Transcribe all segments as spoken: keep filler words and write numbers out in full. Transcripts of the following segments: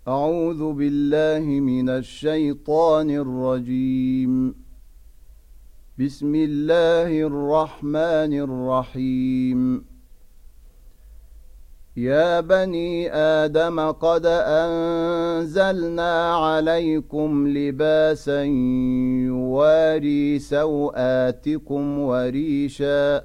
أعوذ بالله من الشيطان الرجيم. بسم الله الرحمن الرحيم. يا بني آدم قد أنزلنا عليكم لباسا يواري سوآتكم وريشا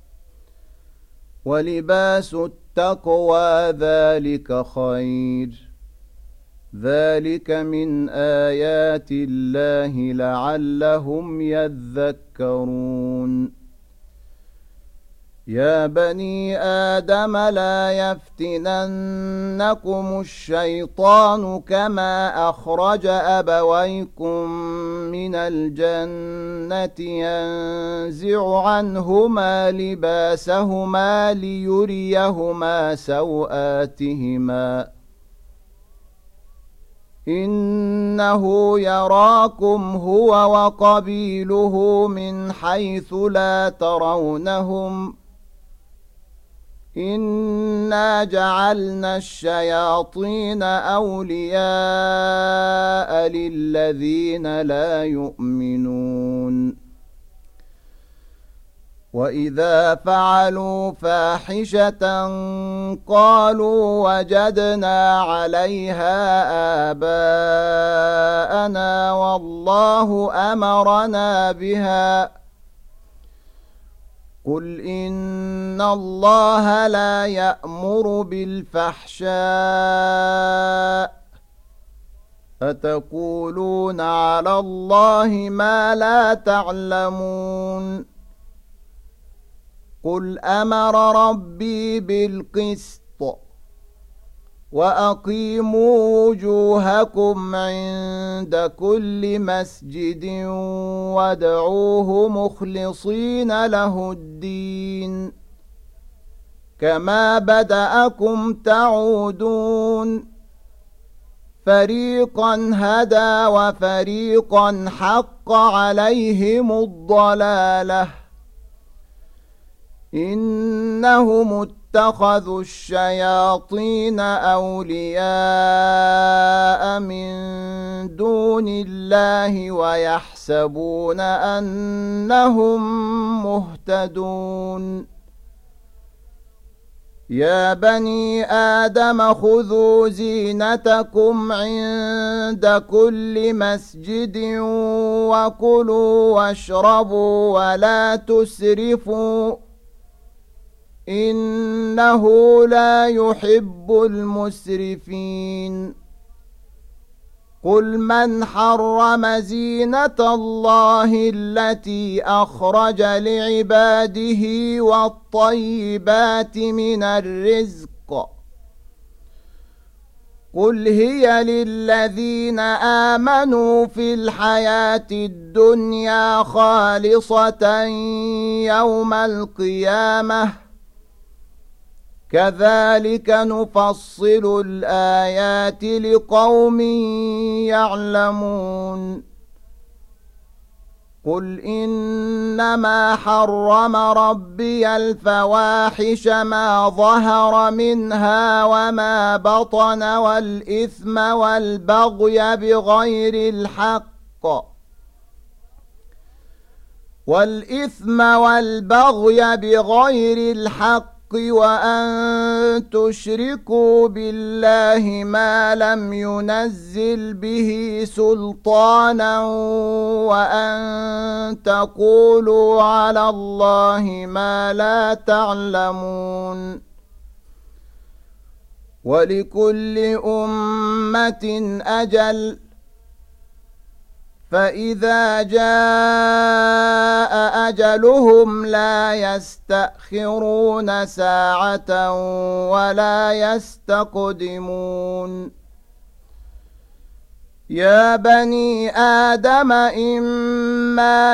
ولباس التقوى ذلك خير ذلك من آيات الله لعلهم يذكرون. يا بني آدم لا يفتننكم الشيطان كما أخرج أبويكم من الجنة ينزع عنهما لباسهما ليريهما سوآتهما إنه يراكم هو وقبيله من حيث لا ترونهم إنا جعلنا الشياطين أولياء للذين لا يؤمنون وإذا فعلوا فاحشة قالوا وجدنا عليها آباءنا والله أمرنا بها قل إن الله لا يأمر بالفحشاء أتقولون على الله ما لا تعلمون قل أمر ربي بالقسط وأقيموا وجوهكم عند كل مسجد وادعوه مخلصين له الدين كما بدأكم تعودون فريقا هدى وفريقا حق عليهم الضلالة إنهم اتخذوا الشياطين أولياء من دون الله ويحسبون أنهم مهتدون يا بني آدم خذوا زينتكم عند كل مسجد وكلوا واشربوا ولا تسرفوا إنه لا يحب المسرفين قل من حرم زينة الله التي أخرج لعباده والطيبات من الرزق قل هي للذين آمنوا في الحياة الدنيا خالصة يوم القيامة كذلك نفصل الآيات لقوم يعلمون قل إنما حرم ربي الفواحش ما ظهر منها وما بطن والإثم والبغي بغير الحق والإثم والبغي بغير الحق وأن تشركوا بالله ما لم ينزل به سلطانا وأن تقولوا على الله ما لا تعلمون ولكل أمة أجل فإذا جاء أجلهم لا يستأخرون ساعة ولا يستقدمون يا بني آدم إما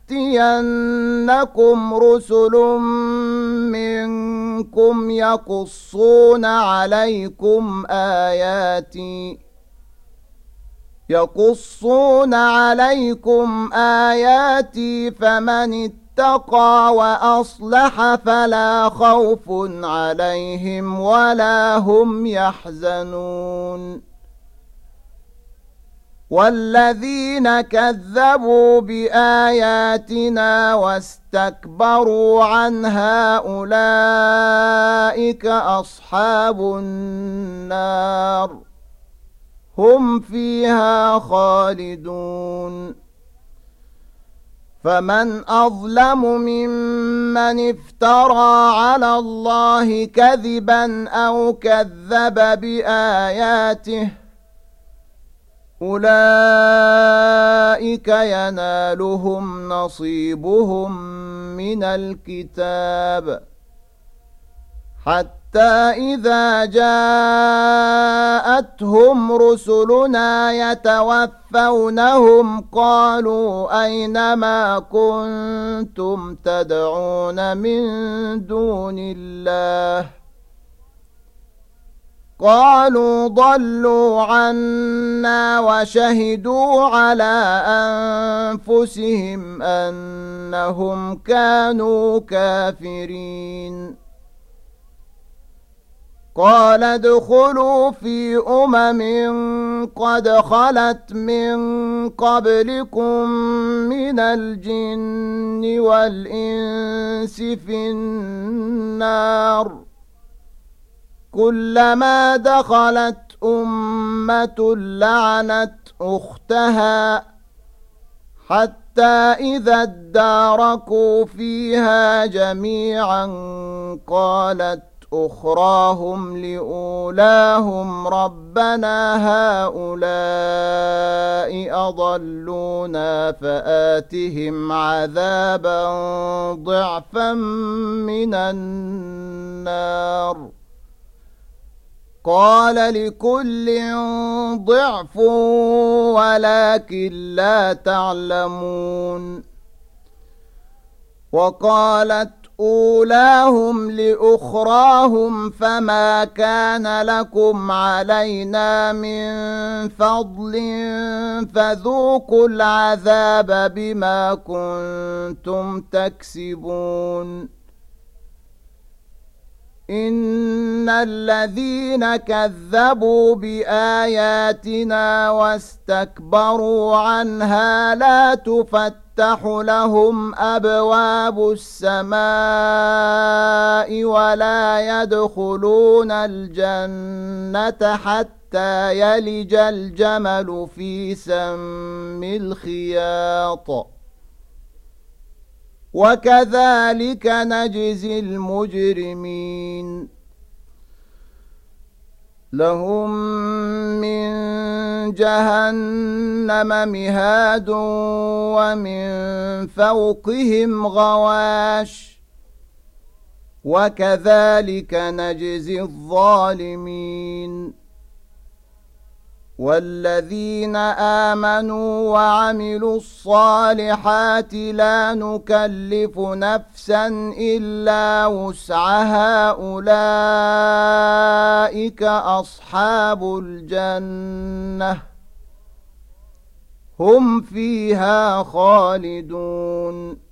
يأتينكم رسل منكم يقصون عليكم آياتي يقصون عليكم آياتي فمن اتقى وأصلح فلا خوف عليهم ولا هم يحزنون والذين كذبوا بآياتنا واستكبروا عنها أولئك أصحاب النار هم فيها خالدون فمن أظلم ممن افترى على الله كذبا أو كذب بآياته أولئك ينالهم نصيبهم من الكتاب حتى إذا جاءتهم رسلنا يتوفونهم قالوا أين ما كنتم تدعون من دون الله قالوا ضلوا عنا وشهدوا على أنفسهم أنهم كانوا كافرين قال ادخلوا في أمم قد خلت من قبلكم من الجن والإنس في النار كلما دخلت أمة لعنت أختها حتى إذا اداركوا فيها جميعا قالت أخراهم لأولاهم ربنا هؤلاء أضلونا فآتهم عذابا ضعفا من النار قال لكل ضعف ولكن لا تعلمون وقالت أولاهم لأخراهم فما كان لكم علينا من فضل فذوقوا العذاب بما كنتم تكسبون إن الذين كذبوا بآياتنا واستكبروا عنها لا تفتح لهم أبواب السماء ولا يدخلون الجنة حتى يلج الجمل في سم الخياط وكذلك نجزي المجرمين لهم من جهنم مهاد ومن فوقهم غواش وكذلك نجزي الظالمين والذين آمنوا وعملوا الصالحات لا نكلف نفسا إلا وسعها أولئك أصحاب الجنة هم فيها خالدون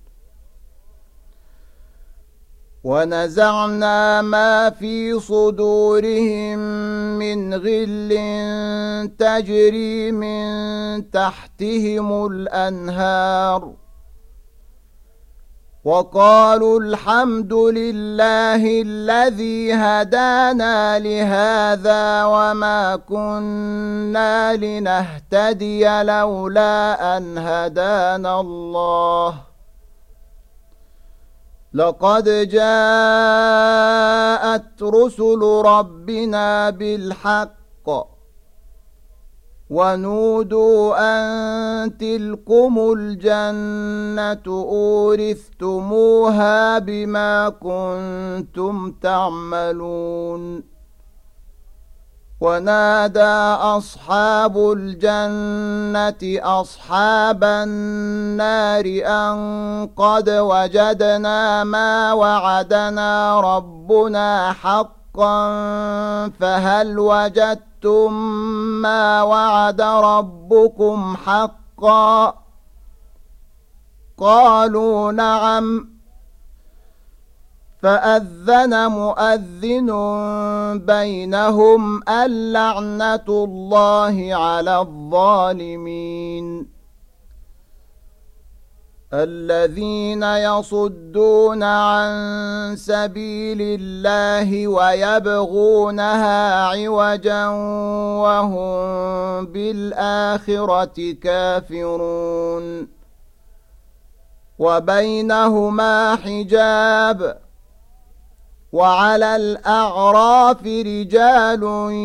ونزعنا ما في صدورهم من غل تجري من تحتهم الأنهار وقالوا الحمد لله الذي هدانا لهذا وما كنا لنهتدي لولا أن هدانا الله لقد جاءت رسل ربنا بالحق ونودوا أن تلكم الجنة أورثتموها بما كنتم تعملون ونادى أصحاب الجنة أصحاب النار أن قد وجدنا ما وعدنا ربنا حقا فهل وجدتم ما وعد ربكم حقا قالوا نعم فأذن مؤذن بينهم اللعنة الله على الظالمين الذين يصدون عن سبيل الله ويبغونها عوجا وهم بالآخرة كافرون وبينهما حجاب وعلى الأعراف رجال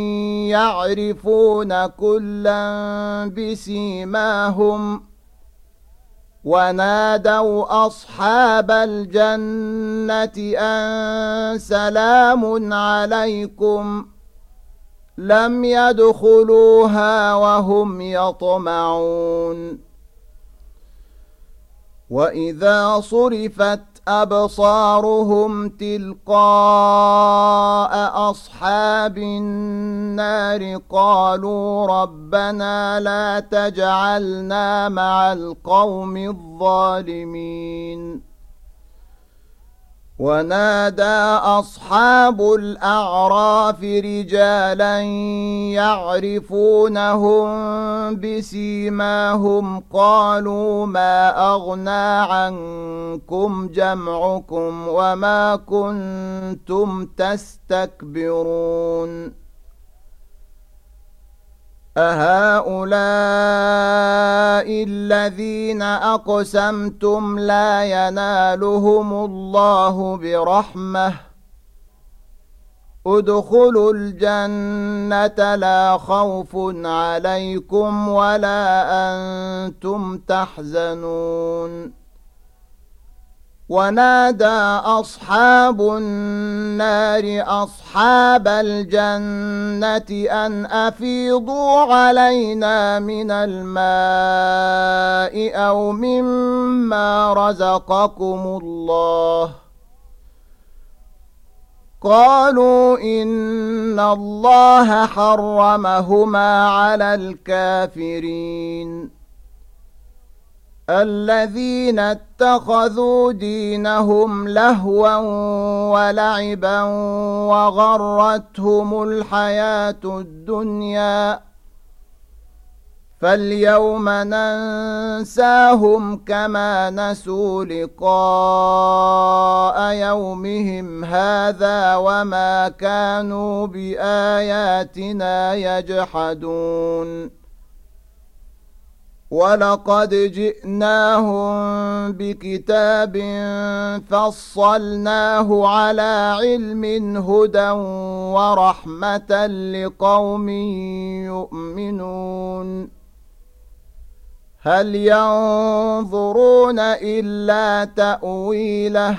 يعرفون كلا بسيماهم ونادوا أصحاب الجنة أن سلام عليكم لم يدخلوها وهم يطمعون وإذا صرفت أبصارهم تلقاء أصحاب النار قالوا ربنا لا تجعلنا مع القوم الظالمين ونادى أصحاب الأعراف رجالا يعرفونهم بسيماهم قالوا ما أغنى عنكم جمعكم وما كنتم تستكبرون أهؤلاء الذين أقسمتم لا ينالهم الله برحمة ادخلوا الجنة لا خوف عليكم ولا أنتم تحزنون ونادى أصحاب النار أصحاب الجنة أن أفيضوا علينا من الماء أو مما رزقكم الله قالوا إن الله حرمهما على الكافرين الذين اتخذوا دينهم لهوا ولعبا وغرتهم الحياة الدنيا فاليوم ننساهم كما نسوا لقاء يومهم هذا وما كانوا بآياتنا يجحدون ولقد جئناهم بكتاب فصلناه على علم هدى ورحمة لقوم يؤمنون هل ينظرون إلا تأويله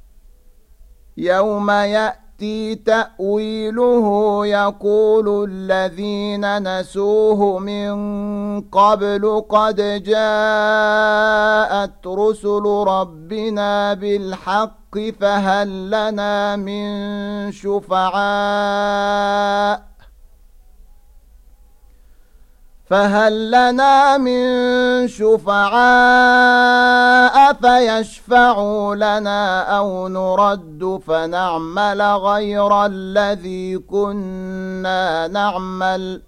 يوم يأتي تأويله يقول الذين نسوه من قبل قد جاءت رسل ربنا بالحق فهل لنا من شفعاء فهل لنا من شفعاء فيشفعوا لنا أو نرد فنعمل غير الذي كنا نعمل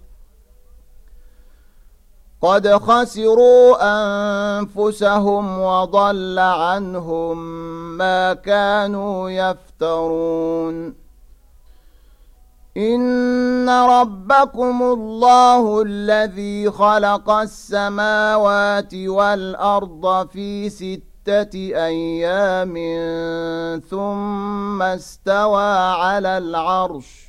قد خسروا أنفسهم وضل عنهم ما كانوا يفترون إن ربكم الله الذي خلق السماوات والأرض في ستة أيام ثم استوى على العرش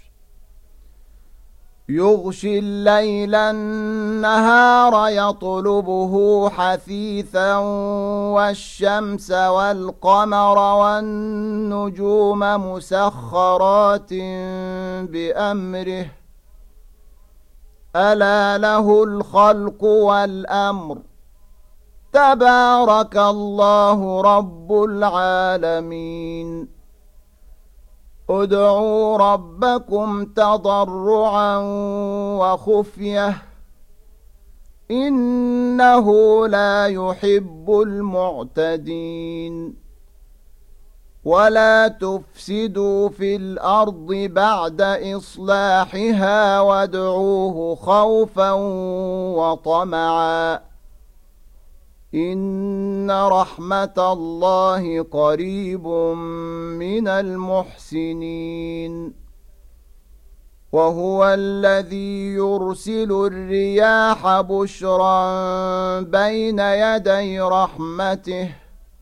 يغشي الليل النهار يطلبه حثيثا والشمس والقمر والنجوم مسخرات بأمره ألا له الخلق والأمر تبارك الله رب العالمين ادعوا ربكم تضرعا وخفية إنه لا يحب المعتدين ولا تفسدوا في الأرض بعد إصلاحها وادعوه خوفا وطمعا إن رحمة الله قريب من المحسنين وهو الذي يرسل الرياح بشرا بين يدي رحمته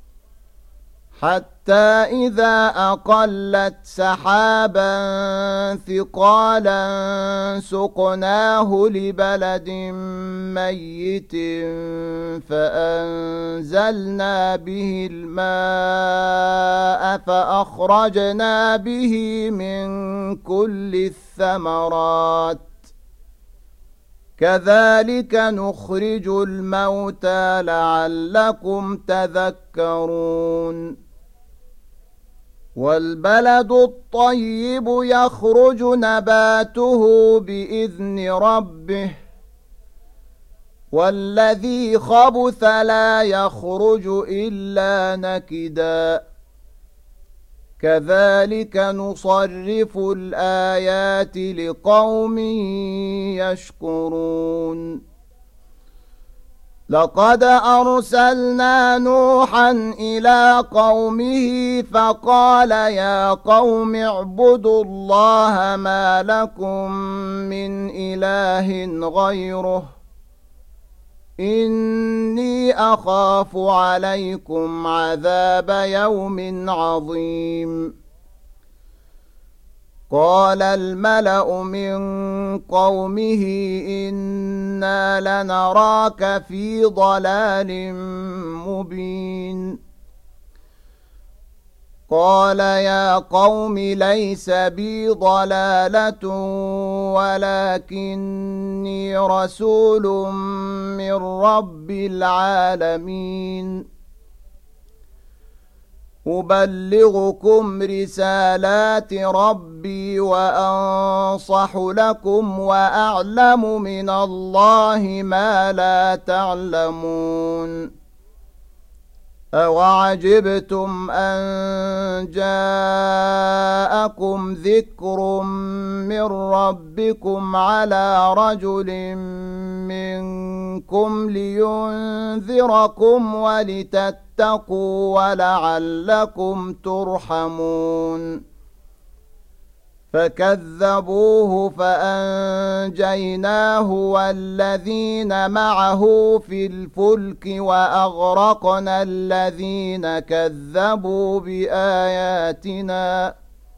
حتى إذا أقلت سحابا ثقالا سقناه لبلد ميت فأنزلنا به الماء فأخرجنا به من كل الثمرات كذلك نخرج الموتى لعلكم تذكرون والبلد الطيب يخرج نباته بإذن ربه والذي خبث لا يخرج إلا نكدا كذلك نصرف الآيات لقوم يشكرون لقد أرسلنا نوحا إلى قومه فقال يا قوم اعبدوا الله ما لكم من إله غيره إني أخاف عليكم عذاب يوم عظيم قال الملأ من قومه إنا لنراك في ضلال مبين قال يا قوم ليس بي ضلالة ولكني رسول من رب العالمين أبلغكم رسالات ربي وأنصح لكم وأعلم من الله ما لا تعلمون أوعجبتم أن جاءكم ذكر من ربكم على رجل منكم لينذركم ولتتقوا ولعلكم ترحمون فكذبوه فأنجيناه والذين معه في الفلك وأغرقنا الذين كذبوا بآياتنا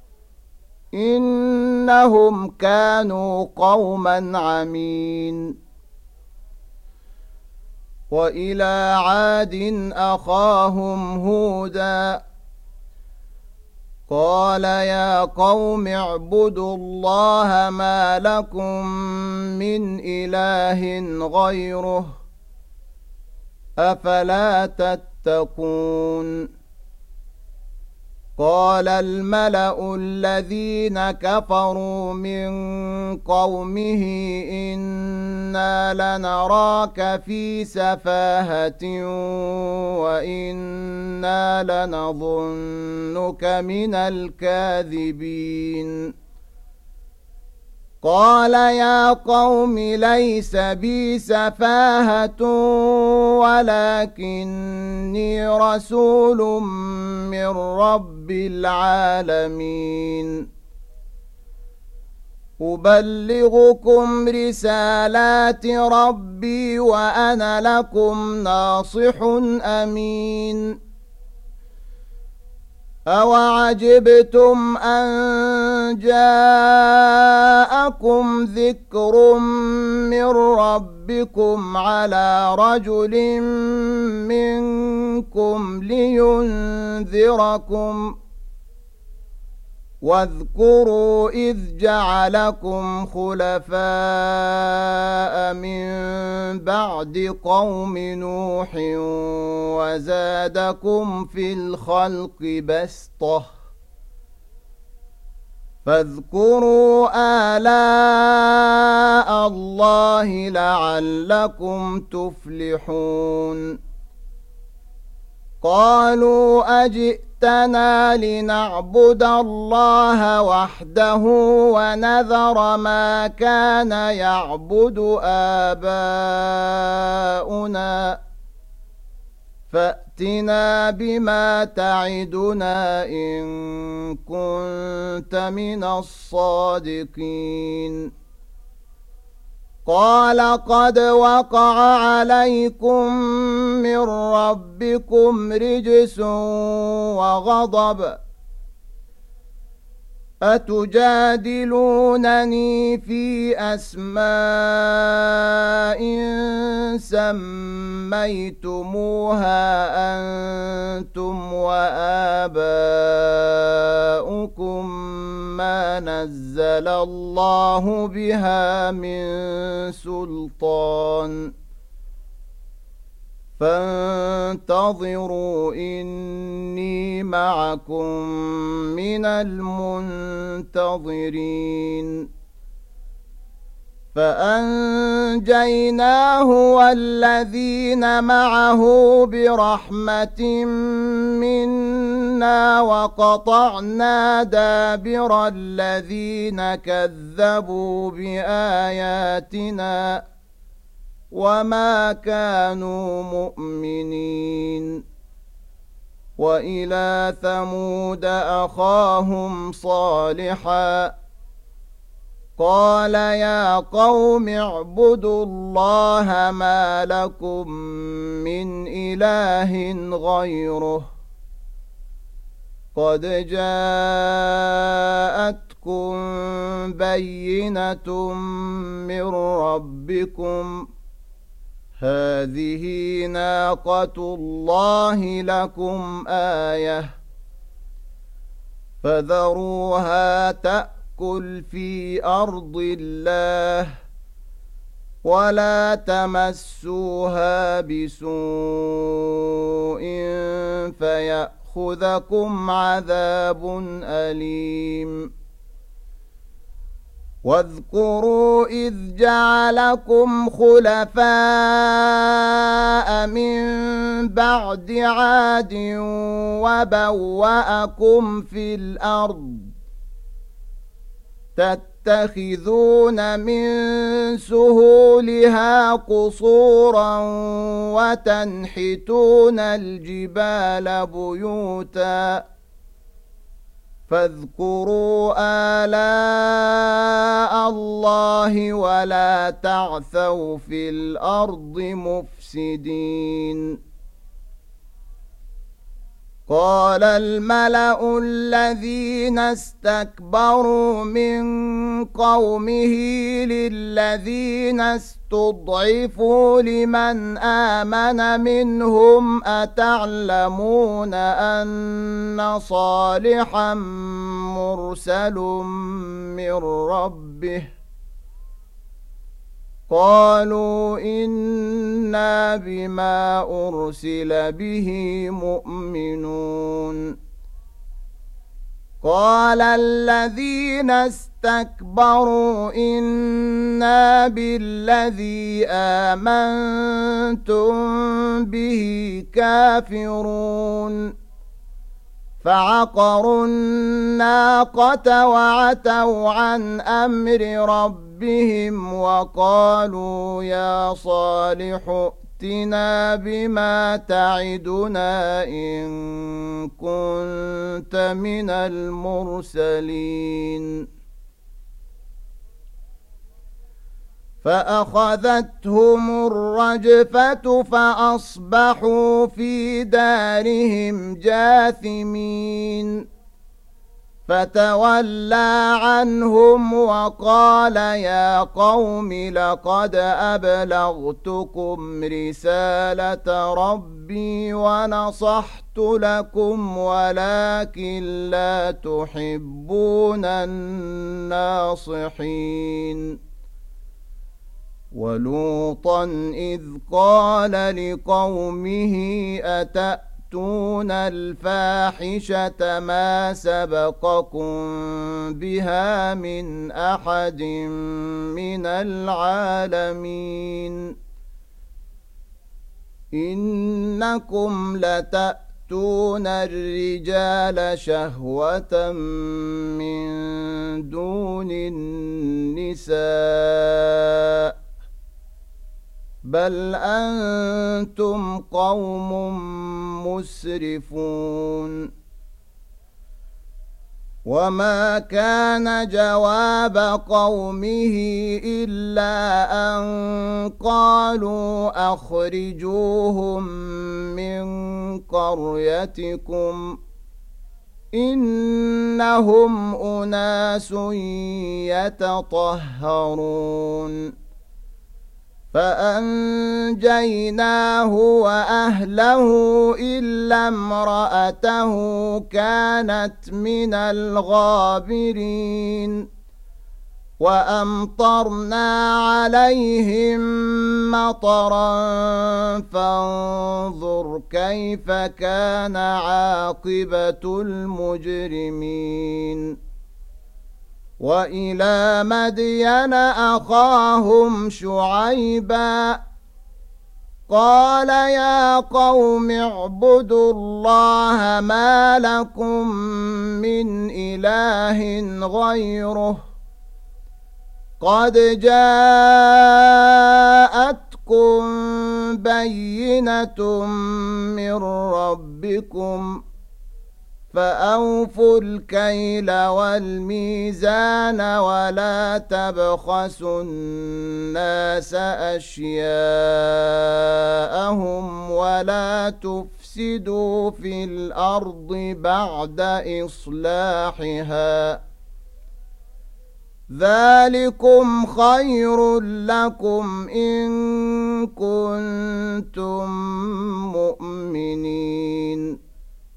إنهم كانوا قوما عمين وإلى عاد أخاهم هودا قال يا قوم اعبدوا الله ما لكم من إله غيره أفلا تتقون قال الملأ الذين كفروا من قومه إنا لنراك في سفاهة وإنا لنظنك من الكاذبين قال يا قوم ليس بي سفاهة ولكني رسول من رب العالمين أبلغكم رسالات ربي وأنا لكم ناصح أمين أوعجبتم أن جاءكم ذكر من ربكم على رجل منكم لينذركم واذكروا إذ جعلكم خلفاء من بعد قوم نوح وزادكم في الخلق بسطة فاذكروا آلاء الله لعلكم تفلحون قالوا أجئتنا لنعبد الله وحده ونذر ما كان يعبد آباؤنا فأتنا بما تعدنا إن كنت من الصادقين قال قد وقع عليكم من ربكم رجس وغضب أتجادلونني في أسماء سميتموها أنتم وآباؤكم ما نزل الله بها من سلطان فانتظروا إني معكم من المنتظرين فأنجيناه والذين معه برحمة منا وقطعنا دابر الذين كذبوا بآياتنا وما كانوا مؤمنين وإلى ثمود أخاهم صالحا قال يا قوم اعبدوا الله ما لكم من إله غيره قد جاءتكم بينة من ربكم هذه ناقة الله لكم آية فذروها تأكل في أرض الله ولا تمسوها بسوء فيأخذكم عذاب أليم واذكروا إذ جعلكم خلفاء من بعد عاد وبوأكم في الأرض تتخذون من سهولها قصورا وتنحتون الجبال بيوتا فاذكروا آلاء الله ولا تعثوا في الأرض مفسدين قال الملأ الذين استكبروا من قومه للذين استضعفوا لمن آمن منهم أتعلمون أن صالحا مرسل من ربه قالوا إنا بما أرسل به مؤمنون قال الذين استكبروا إنا بالذي آمنتم به كافرون فعقروا الناقة وعتوا عن أمر ربهم وقالوا يا صالح ائتنا بما تعدنا إن كنت من المرسلين فأخذتهم الرجفة فأصبحوا في دارهم جاثمين فتولى عنهم وقال يا قوم لقد أبلغتكم رسالة ربي ونصحت لكم ولكن لا تحبون الناصحين ولوطا إذ قال لقومه أتأتون الفاحشة ما سبقكم بها من أحد من العالمين إنكم لتأتون يأتون الرجال شهوة من دون النساء بل أنتم قوم مسرفون. وما كان جواب قومه إلا أن قالوا أخرجوهم من قريتكم إنهم أناس يتطهرون. فأنجيناه وأهله إلا امرأته كانت من الغابرين. وأمطرنا عليهم مطرا فانظر كيف كان عاقبة المجرمين. وإلى مدين أخاهم شعيبا قال يا قوم اعبدوا الله ما لكم من إله غيره قد جاءتكم بينة من ربكم فأوفوا الكيل والميزان ولا تبخسوا الناس أشياءهم ولا تفسدوا في الأرض بعد إصلاحها ذلكم خير لكم إن كنتم مؤمنين.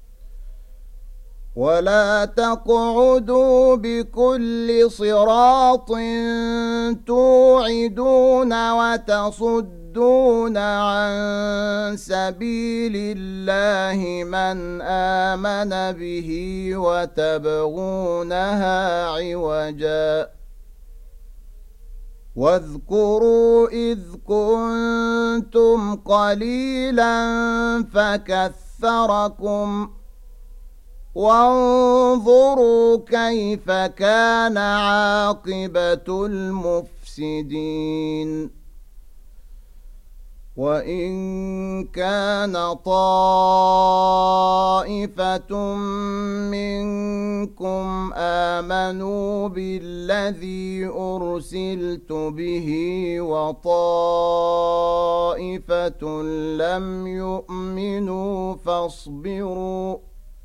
ولا تقعدوا بكل صراط توعدون وتصدون عن سبيل الله من آمن به وتبغونها عوجا واذكروا إذ كنتم قليلا فكثركم وانظروا كيف كان عاقبة المفسدين. وإن كان طائفة منكم آمنوا بالذي أرسلت به وطائفة لم يؤمنوا فاصبروا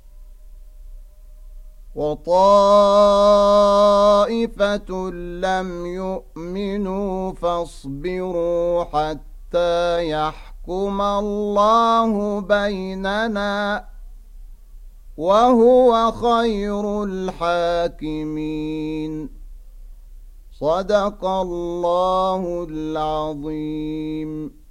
وطائفة لم يؤمنوا فاصبروا حتى يحكم الله بيننا وهو خير الحاكمين. صدق الله العظيم.